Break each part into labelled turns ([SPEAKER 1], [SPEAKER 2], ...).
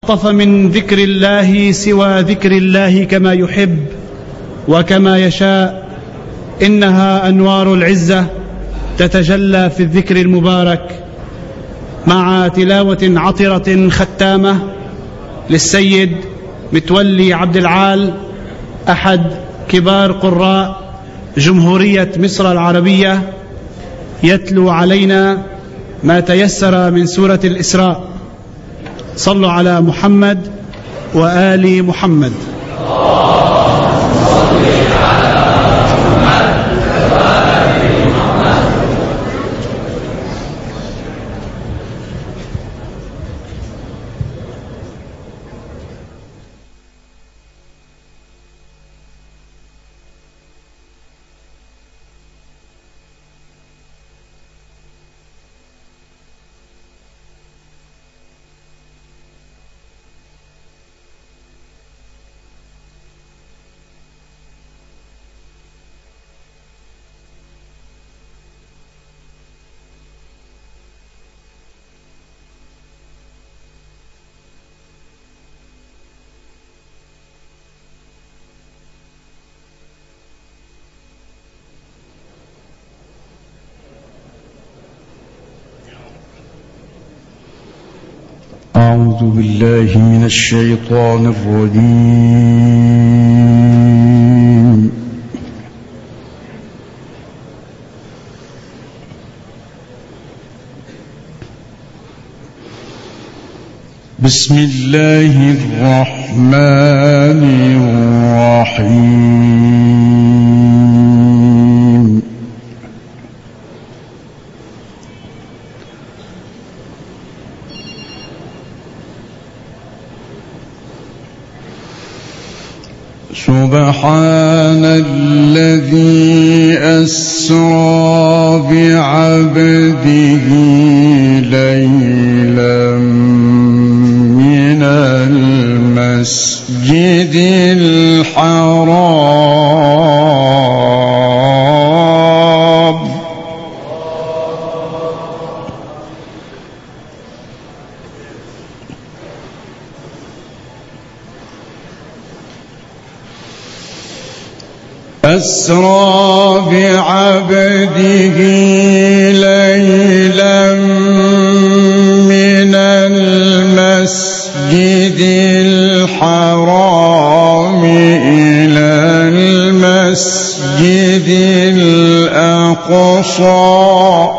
[SPEAKER 1] اصطفى من ذكر الله سوى ذكر الله كما يحب وكما يشاء. إنها أنوار العزة تتجلى في الذكر المبارك مع تلاوة عطرة ختامة للسيد متولي عبد العال، أحد كبار قراء جمهورية مصر العربية، يتلو علينا ما تيسر من سورة الإسراء. صلوا على محمد وآل محمد.
[SPEAKER 2] أعوذ بالله من الشيطان الرجيم. بسم الله الرحمن الرحيم. سبحان الذي أسرى بعبده ليلا من المسجد الحرام أسرى بعبده ليلا من المسجد الحرام إلى المسجد الأقصى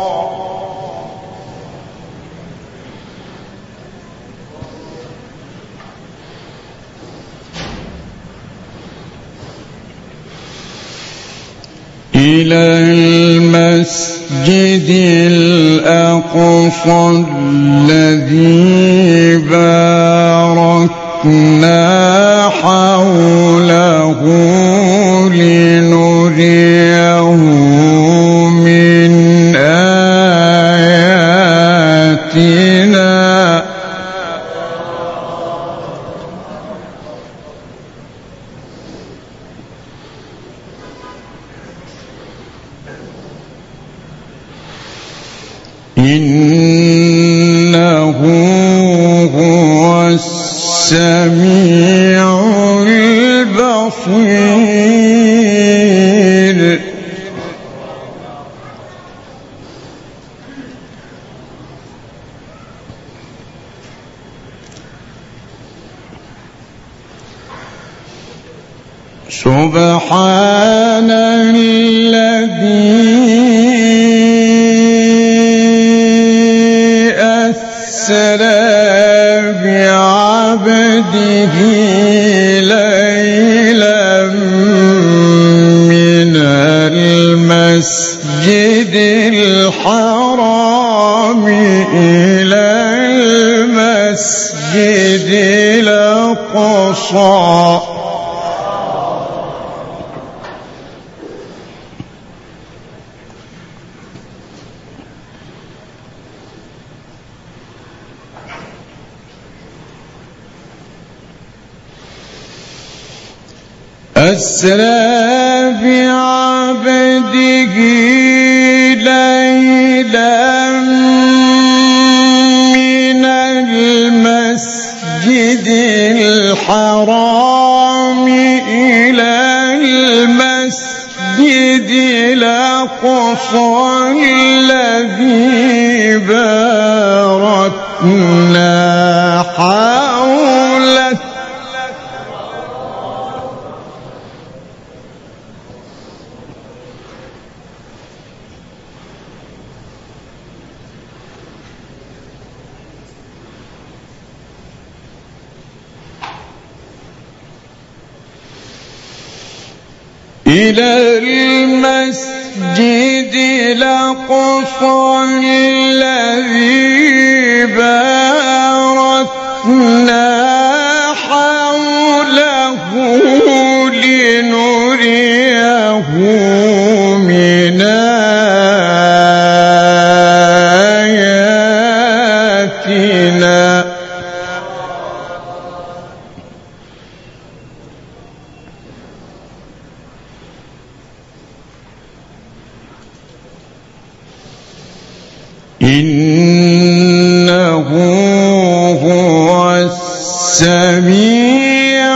[SPEAKER 2] الذي باركنا حوله لنريه من آياتنا إنه هو السميع البصير. سبحان الذي أسرى بعبده ليلا من المسجد الحرام إلى المسجد الأقصى أسرى بعبده ليلا من المسجد الحرام إلى المسجد الأقصى الذي باركنا حوله إلى المسجد الأقصى الذي باركنا حوله لنريه من آياتنا إنه هو السميع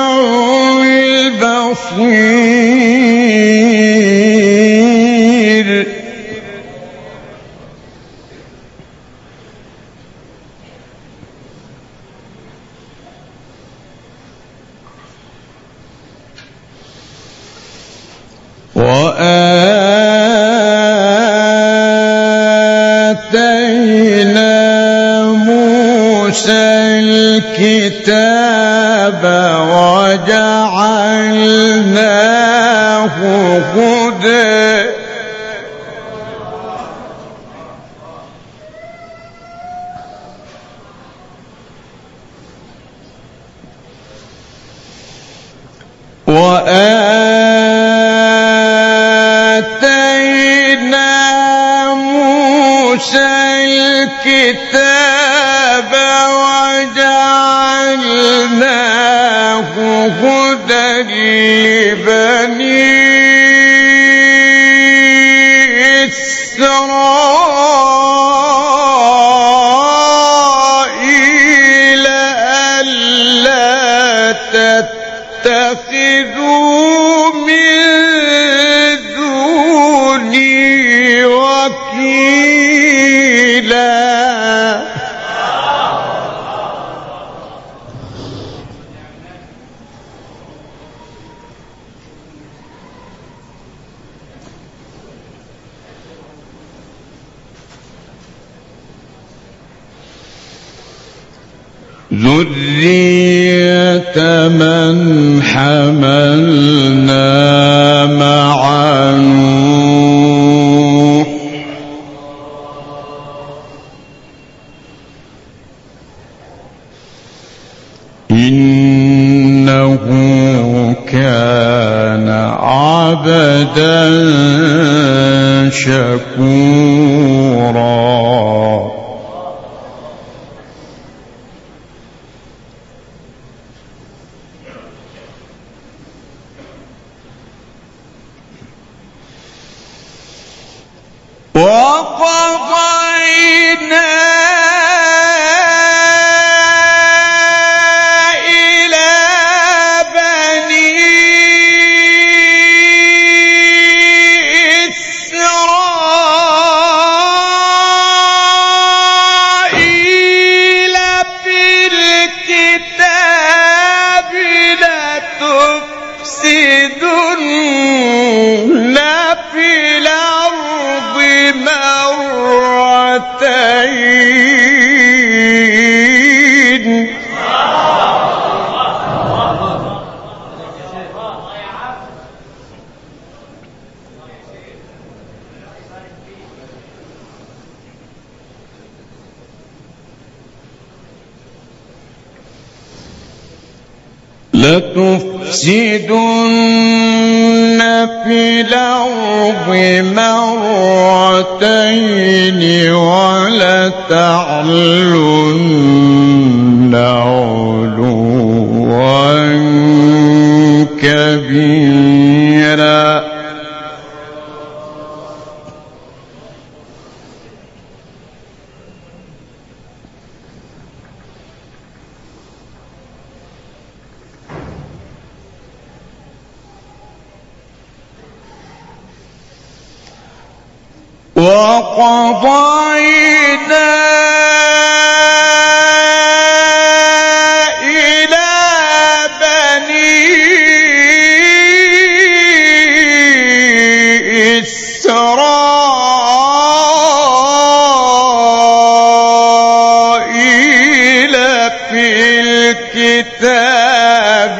[SPEAKER 2] البصير وآتينا موسى الكتاب وجعلناه هدى وآتينا موسى الكتاب وجعلناه هدى لبني إسرائيل ألا تتخذوا من دوني وكيلا ذرية من حملنا مع نوح إنه كان عبدا شكورا وقضينا إلى بني إسرائيل في الكتاب لتفسدن في الأرض مرتين لتفسدن في الأرض مرتين ولتعلن علوا كبيرا وقضينا إلى بني إسرائيل في الكتاب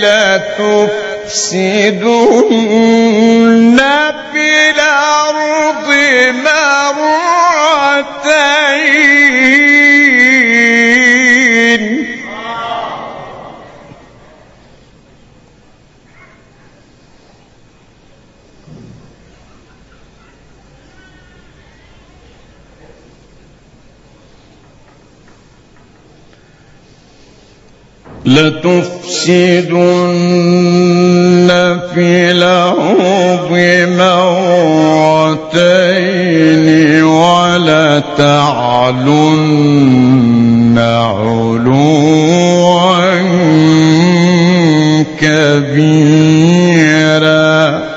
[SPEAKER 2] لتفسدن في الأرض مرتين لتفسدن في الأرض مرتين ولتعلن علوا كبيرا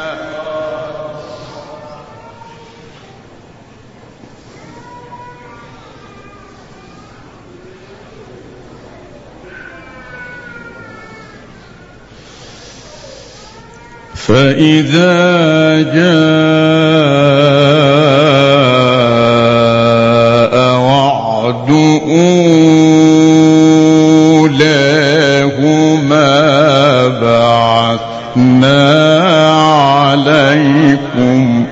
[SPEAKER 2] فإذا جاء وعد أولاهما بعثنا عليكم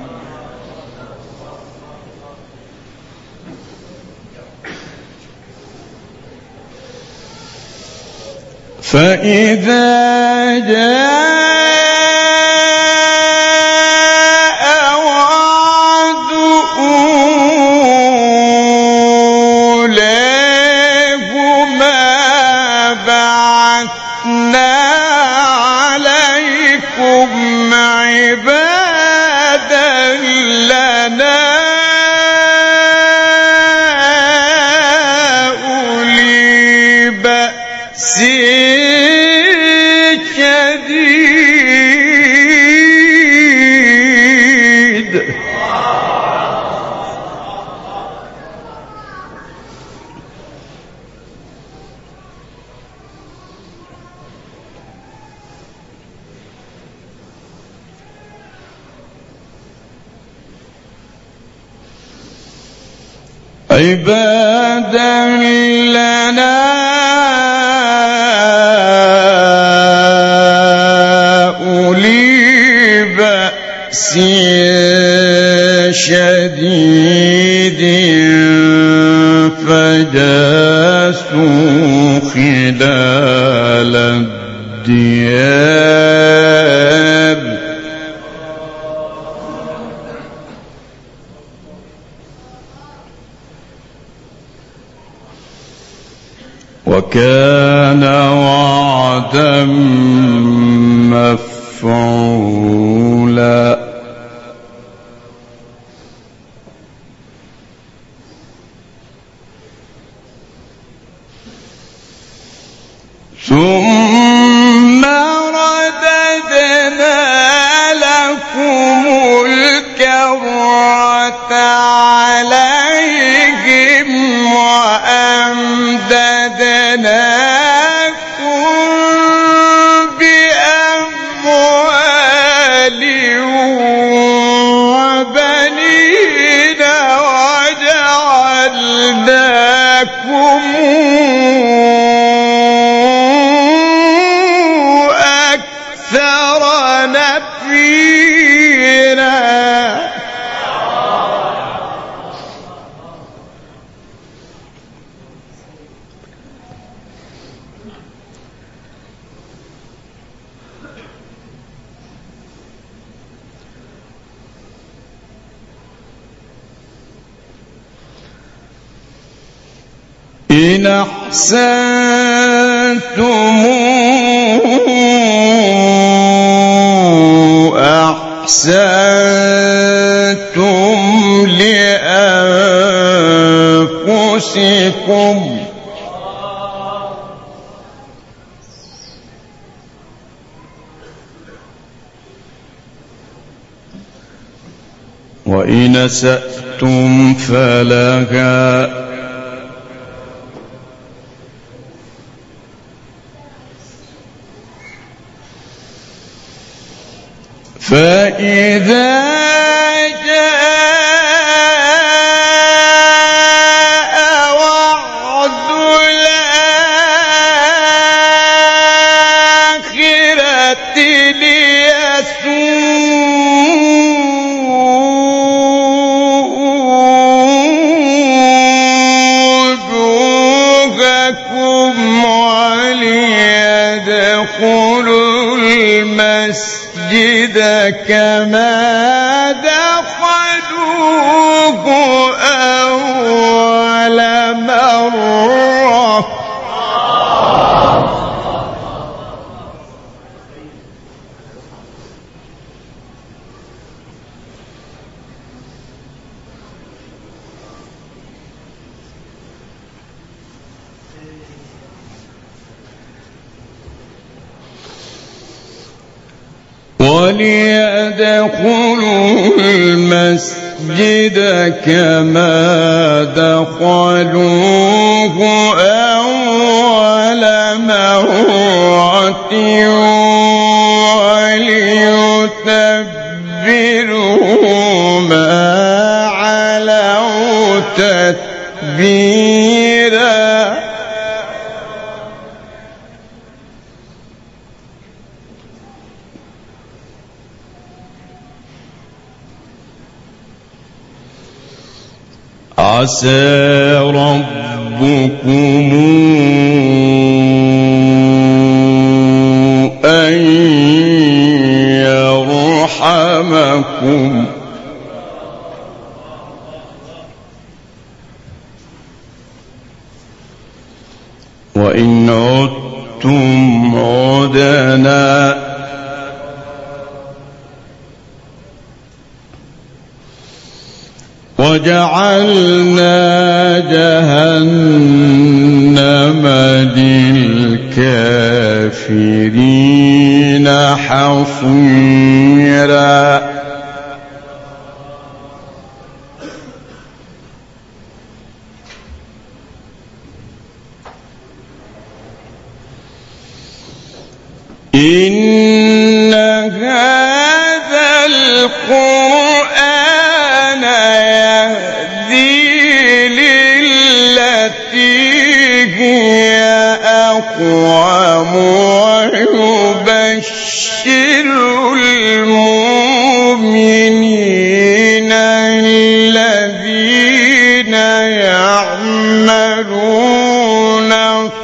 [SPEAKER 2] فإذا جاء وعد أولاهما بعثنا عليكم عبادا لنا أولي بأس شديد عبادا لنا أولي بأس شديد فجاسوا خلال الديار وكان وعدا مفعولا ثم رددنا لكم الكرة عليهم وأمددناكم بأموال وبنين وجعلناكم أكثر نفيرا إن أحسنتم أحسنتم لأنفسكم وإن أسأتم فلها فإذا جاء وعد الآخرة وجوهكم وليدخلوا المسجد كما دخلوه أول مرة وليدخلوا المسجد كما دخلوه أول مرة وليتبروا ما علوا تتبيرا عسى ربكم أن يرحمكم وإن عدتم عدنا وجعلنا جهنم للكافرين حصيرا إن هذا القرآن يهدي للتي هي أقوم ويبشر المؤمنين الذين يعملون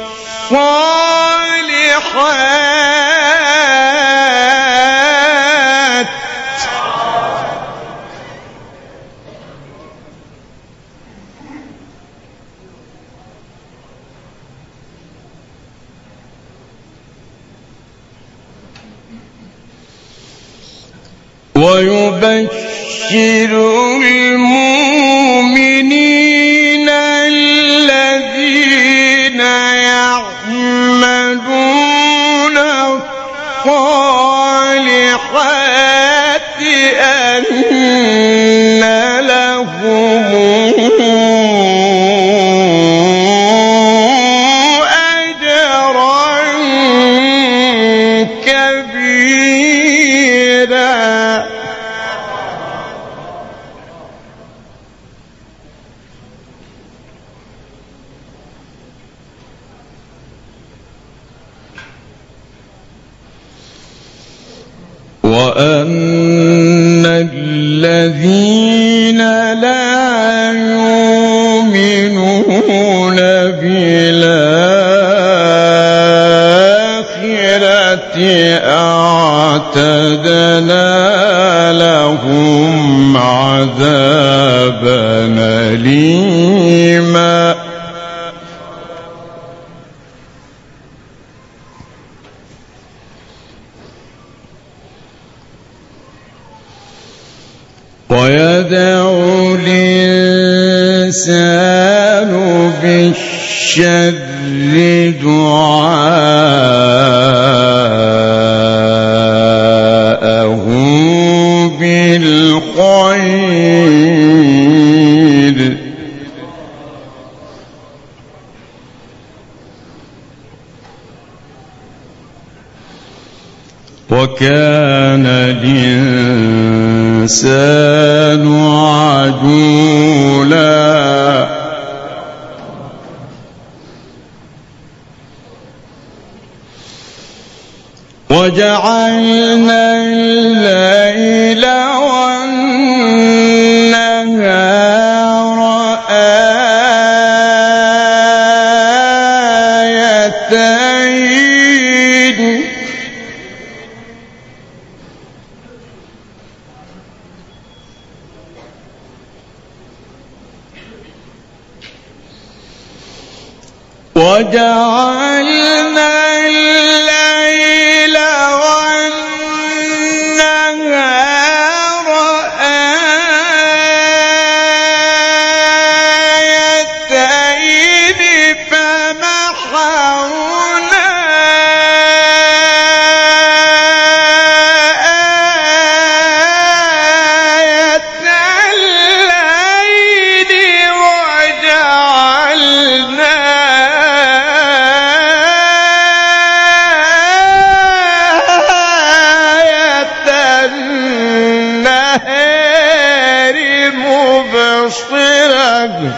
[SPEAKER 2] الصالحات ويبشر المؤمنين الذين يعملون الصالحات أن لهم أجرا كبيرا وأن الذين لا يؤمنون بالآخرة أعتدنا لهم عذابا أليما ويدعو الإنسان بالشر دعاءه بالخير وكان الإنسان عجولا وجعلنا الليل والنهار آيتين وجعلنا الليل والنهار آيتين فمحونا آية الليل وجعلنا النهار مبصرا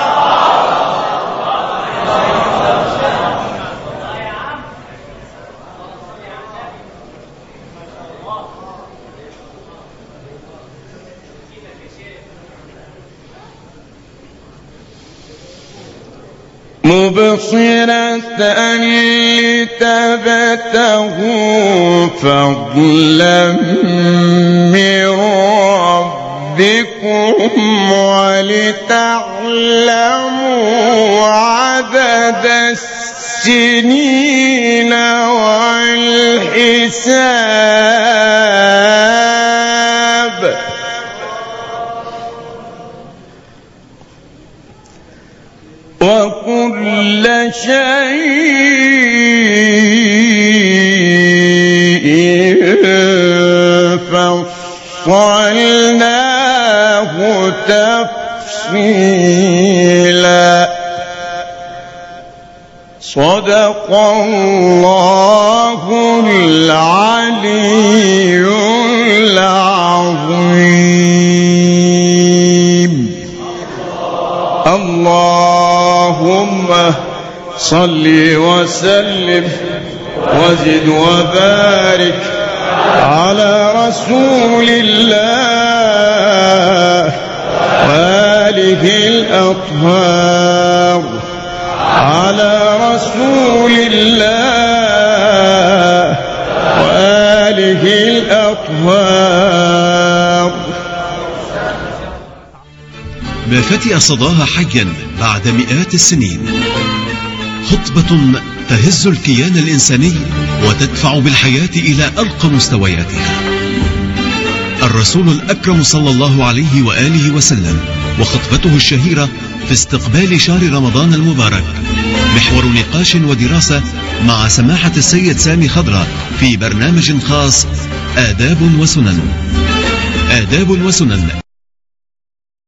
[SPEAKER 2] لتبتغوا فضلا من ربكم ولتعلموا عدد السنين والحساب وكل شيء فصلناه تفصيلا صدق الله العلي العظيم. اللهم صل وسلم وزد وبارك على رسول الله وآله الأطهار على رسول الله وآله الأطهار.
[SPEAKER 3] ما فتئ صداها حيا بعد مئات السنين، خطبة تهز الكيان الإنساني وتدفع بالحياة إلى أرقى مستوياتها. الرسول الأكرم صلى الله عليه وآله وسلم وخطبته الشهيرة في استقبال شهر رمضان المبارك، محور نقاش ودراسة مع سماحة السيد سامي خضرة في برنامج خاص آداب وسنن. آداب وسنن